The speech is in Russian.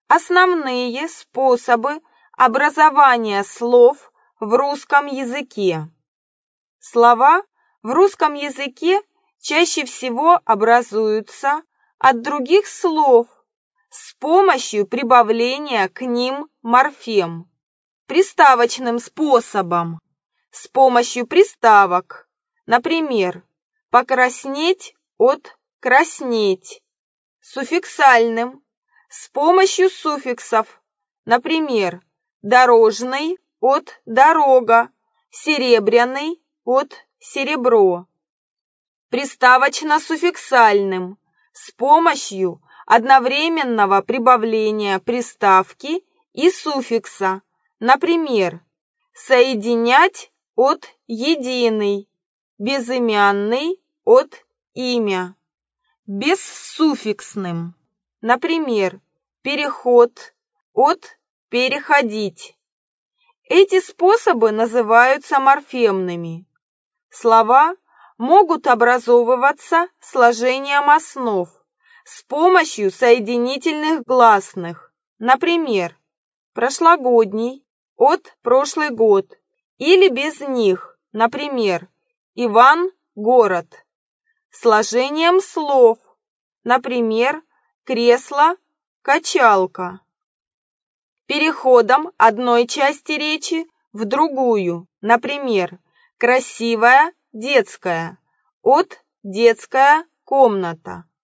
Основные способы образования слов в русском языке. Слова в русском языке чаще всего образуются от других слов с помощью прибавления к ним морфем, приставочным способом, с помощью приставок, например, покраснеть от краснеть, суффиксальным, с помощью суффиксов, например, дорожный от дорога, серебряный от серебро, приставочно-суффиксальным, с помощью одновременного прибавления приставки и суффикса, например, соединять от единый, безымянный от имя, бессуффиксным, например, переход от переходить. Эти способы называются морфемными. Слова могут образовываться сложением основ с помощью соединительных гласных, например, прошлогодний от прошлый год, или без них, например, Иван – город, сложением слов, например, кресло – качалка, переходом одной части речи в другую, например, красивая детская от детская комната.